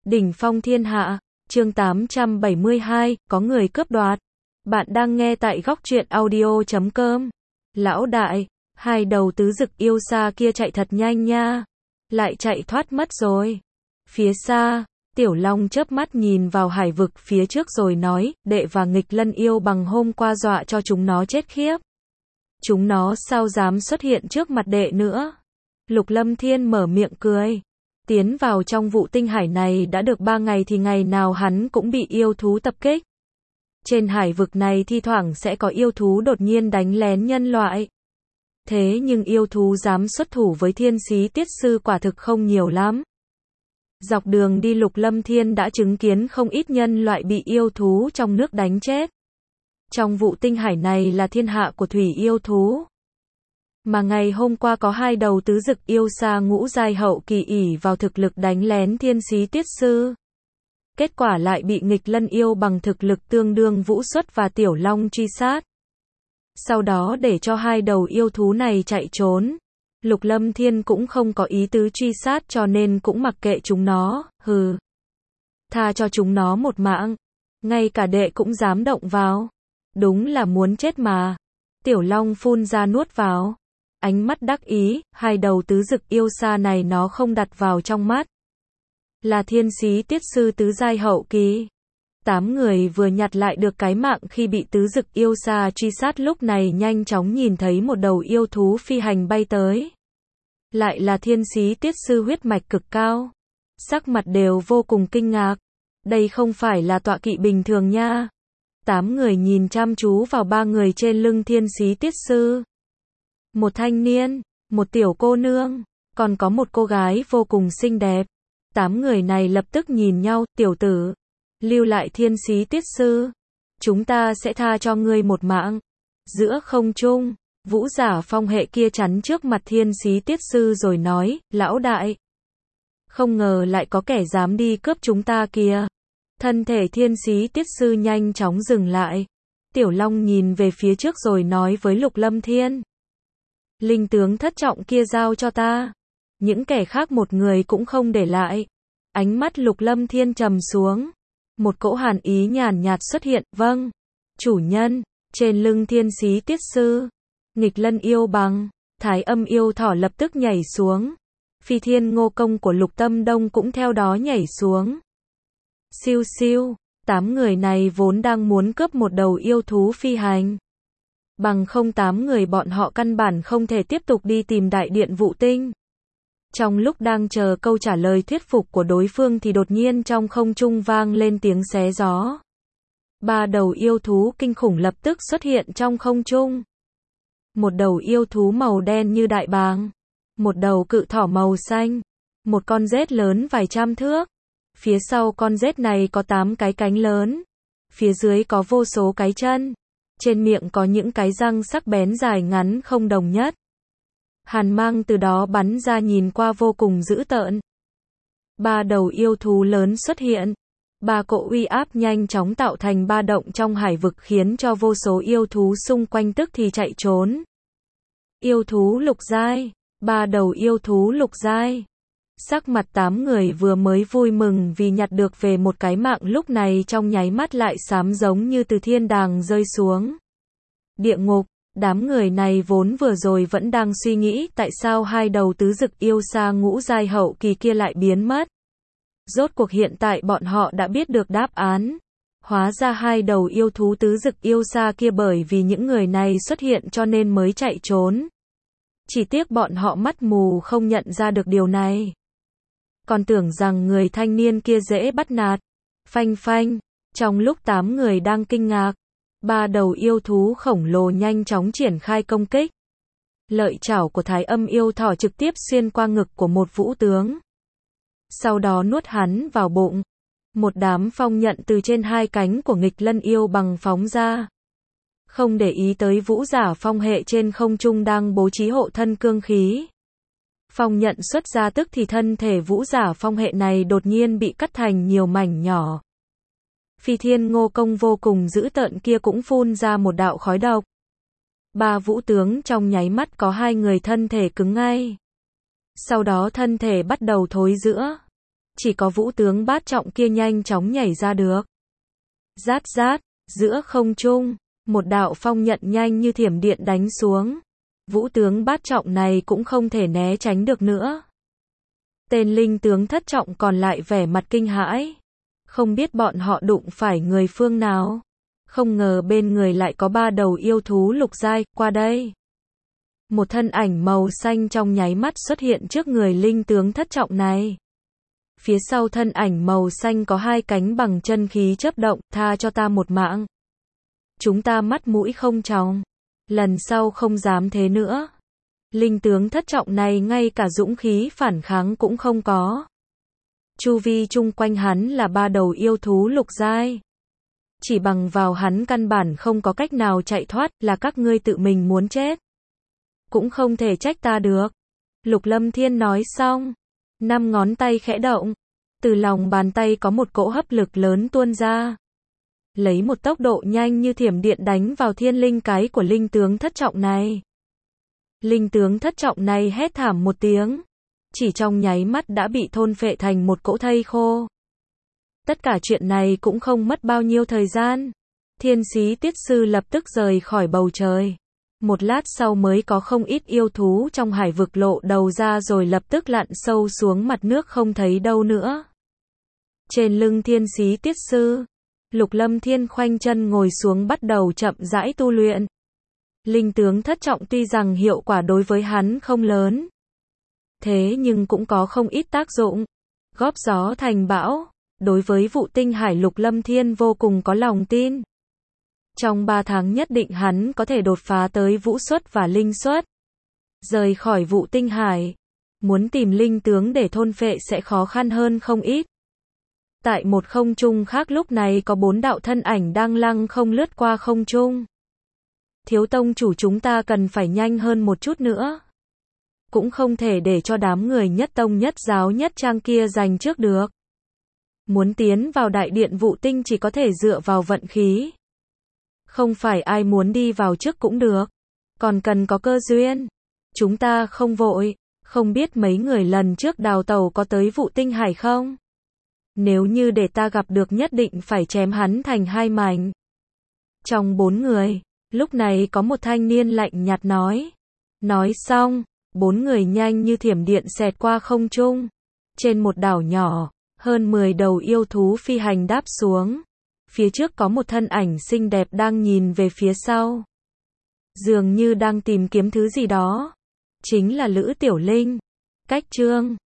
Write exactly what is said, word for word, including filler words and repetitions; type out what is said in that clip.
Đỉnh phong thiên hạ, chương tám trăm bảy mươi hai, có người cướp đoạt. Bạn đang nghe tại góc truyện audio chấm com. Lão đại, hai đầu tứ dực yêu xa kia chạy thật nhanh nha. Lại chạy thoát mất rồi. Phía xa, Tiểu Long chớp mắt nhìn vào hải vực phía trước rồi nói, đệ và nghịch lân yêu bằng hôm qua dọa cho chúng nó chết khiếp. Chúng nó sao dám xuất hiện trước mặt đệ nữa. Lục Lâm Thiên mở miệng cười. Tiến vào trong vụ tinh hải này đã được ba ngày thì ngày nào hắn cũng bị yêu thú tập kích. Trên hải vực này thi thoảng sẽ có yêu thú đột nhiên đánh lén nhân loại. Thế nhưng yêu thú dám xuất thủ với Thiên Xí Tiết Sư quả thực không nhiều lắm. Dọc đường đi Lục Lâm Thiên đã chứng kiến không ít nhân loại bị yêu thú trong nước đánh chết. Trong vụ tinh hải này là thiên hạ của thủy yêu thú. Mà ngày hôm qua có hai đầu tứ dực yêu xa ngũ giai hậu kỳ ỷ vào thực lực đánh lén Thiên Xí Tiết Sư. Kết quả lại bị nghịch lân yêu bằng thực lực tương đương Vũ Xuất và Tiểu Long truy sát. Sau đó để cho hai đầu yêu thú này chạy trốn. Lục Lâm Thiên cũng không có ý tứ truy sát cho nên cũng mặc kệ chúng nó, hừ. Tha cho chúng nó một mạng. Ngay cả đệ cũng dám động vào. Đúng là muốn chết mà. Tiểu Long phun ra nuốt vào. Ánh mắt đắc ý, hai đầu tứ dực yêu xa này nó không đặt vào trong mắt. Là Thiên Xí Tiết Sư tứ giai hậu kỳ. Tám người vừa nhặt lại được cái mạng khi bị tứ dực yêu xa truy sát lúc này nhanh chóng nhìn thấy một đầu yêu thú phi hành bay tới. Lại là Thiên Xí Tiết Sư huyết mạch cực cao. Sắc mặt đều vô cùng kinh ngạc. Đây không phải là tọa kỵ bình thường nha. Tám người nhìn chăm chú vào ba người trên lưng Thiên Xí Tiết Sư. Một thanh niên, một tiểu cô nương, còn có một cô gái vô cùng xinh đẹp. Tám người này lập tức nhìn nhau, tiểu tử, lưu lại Thiên Xí Tiết Sư. Chúng ta sẽ tha cho ngươi một mạng. Giữa không trung, Vũ Giả Phong hệ kia chắn trước mặt Thiên Xí Tiết Sư rồi nói, lão đại. Không ngờ lại có kẻ dám đi cướp chúng ta kìa. Thân thể Thiên Xí Tiết Sư nhanh chóng dừng lại. Tiểu Long nhìn về phía trước rồi nói với Lục Lâm Thiên. Linh tướng thất trọng kia giao cho ta. Những kẻ khác một người cũng không để lại. Ánh mắt Lục Lâm Thiên trầm xuống. Một cỗ hàn ý nhàn nhạt xuất hiện, vâng. Chủ nhân, trên lưng Thiên Xí Tiết Sư. Nghịch lân yêu bằng, Thái Âm yêu thỏ lập tức nhảy xuống. Phi Thiên Ngô Công của Lục Tâm Đông cũng theo đó nhảy xuống. Siêu siêu, tám người này vốn đang muốn cướp một đầu yêu thú phi hành. Bằng không tám người bọn họ căn bản không thể tiếp tục đi tìm đại điện vụ tinh. Trong lúc đang chờ câu trả lời thuyết phục của đối phương thì đột nhiên trong không trung vang lên tiếng xé gió. Ba đầu yêu thú kinh khủng lập tức xuất hiện trong không trung. Một đầu yêu thú màu đen như đại bàng. Một đầu cự thỏ màu xanh. Một con rết lớn vài trăm thước. Phía sau con rết này có tám cái cánh lớn. Phía dưới có vô số cái chân. Trên miệng có những cái răng sắc bén dài ngắn không đồng nhất. Hàn mang từ đó bắn ra nhìn qua vô cùng dữ tợn. Ba đầu yêu thú lớn xuất hiện. Ba cỗ uy áp nhanh chóng tạo thành ba động trong hải vực khiến cho vô số yêu thú xung quanh tức thì chạy trốn. Yêu thú lục giai. Ba đầu yêu thú lục giai. Sắc mặt tám người vừa mới vui mừng vì nhặt được về một cái mạng lúc này trong nháy mắt lại xám giống như từ thiên đàng rơi xuống. Địa ngục, đám người này vốn vừa rồi vẫn đang suy nghĩ tại sao hai đầu tứ dực yêu xa ngũ giai hậu kỳ kia lại biến mất. Rốt cuộc hiện tại bọn họ đã biết được đáp án. Hóa ra hai đầu yêu thú tứ dực yêu xa kia bởi vì những người này xuất hiện cho nên mới chạy trốn. Chỉ tiếc bọn họ mắt mù không nhận ra được điều này. Còn tưởng rằng người thanh niên kia dễ bắt nạt. Phanh phanh, trong lúc tám người đang kinh ngạc, ba đầu yêu thú khổng lồ nhanh chóng triển khai công kích. Lợi chảo của Thái Âm yêu thỏ trực tiếp xuyên qua ngực của một vũ tướng. Sau đó nuốt hắn vào bụng. Một đám phong nhận từ trên hai cánh của nghịch lân yêu bằng phóng ra. Không để ý tới Vũ Giả Phong hệ trên không trung đang bố trí hộ thân cương khí. Phong nhận xuất ra tức thì thân thể Vũ Giả Phong hệ này đột nhiên bị cắt thành nhiều mảnh nhỏ. Phi Thiên Ngô Công vô cùng dữ tợn kia cũng phun ra một đạo khói độc. Ba vũ tướng trong nháy mắt có hai người thân thể cứng ngay. Sau đó thân thể bắt đầu thối rữa. chỉ có vũ tướng bát trọng kia nhanh chóng nhảy ra được. Rát rát, giữa không trung, một đạo phong nhận nhanh như thiểm điện đánh xuống. Vũ tướng bát trọng này cũng không thể né tránh được nữa. Tên linh tướng thất trọng còn lại vẻ mặt kinh hãi. Không biết bọn họ đụng phải người phương nào. Không ngờ bên người lại có ba đầu yêu thú lục giai, qua đây. Một thân ảnh màu xanh trong nháy mắt xuất hiện trước người linh tướng thất trọng này. Phía sau thân ảnh màu xanh có hai cánh bằng chân khí chớp động, tha cho ta một mạng. Chúng ta mắt mũi không tròng, lần sau không dám thế nữa. Linh tướng thất trọng này ngay cả dũng khí phản kháng cũng không có. Chu vi chung quanh hắn là ba đầu yêu thú lục giai. Chỉ bằng vào hắn căn bản không có cách nào chạy thoát, là các ngươi tự mình muốn chết. Cũng không thể trách ta được. Lục Lâm Thiên nói xong, năm ngón tay khẽ động, từ lòng bàn tay có một cỗ hấp lực lớn tuôn ra. Lấy một tốc độ nhanh như thiểm điện đánh vào thiên linh cái của linh tướng thất trọng này. Linh tướng thất trọng này hét thảm một tiếng, chỉ trong nháy mắt đã bị thôn phệ thành một cỗ thây khô. Tất cả chuyện này cũng không mất bao nhiêu thời gian. Thiên Xí Tiết Sư lập tức rời khỏi bầu trời. Một lát sau mới có không ít yêu thú trong hải vực lộ đầu ra rồi lập tức lặn sâu xuống mặt nước không thấy đâu nữa. Trên lưng Thiên Xí Tiết Sư, Lục Lâm Thiên khoanh chân ngồi xuống bắt đầu chậm rãi tu luyện. Linh tướng thất trọng tuy rằng hiệu quả đối với hắn không lớn, thế nhưng cũng có không ít tác dụng. Góp gió thành bão, đối với vụ tinh hải Lục Lâm Thiên vô cùng có lòng tin. Trong ba tháng nhất định hắn có thể đột phá tới vũ xuất và linh xuất. Rời khỏi vụ tinh hải, muốn tìm linh tướng để thôn phệ sẽ khó khăn hơn không ít. Tại một không trung khác lúc này có bốn đạo thân ảnh đang lăng không lướt qua không trung. Thiếu tông chủ chúng ta cần phải nhanh hơn một chút nữa. Cũng không thể để cho đám người nhất tông nhất giáo nhất trang kia giành trước được. Muốn tiến vào đại điện vụ tinh chỉ có thể dựa vào vận khí. Không phải ai muốn đi vào trước cũng được. Còn cần có cơ duyên. Chúng ta không vội. Không biết mấy người lần trước đào tàu có tới vụ tinh hải không? Nếu như để ta gặp được nhất định phải chém hắn thành hai mảnh. Trong bốn người, lúc này có một thanh niên lạnh nhạt nói. Nói xong, bốn người nhanh như thiểm điện xẹt qua không trung. Trên một đảo nhỏ, hơn mười đầu yêu thú phi hành đáp xuống. Phía trước có một thân ảnh xinh đẹp đang nhìn về phía sau. Dường như đang tìm kiếm thứ gì đó. Chính là Lữ Tiểu Linh. Cách chương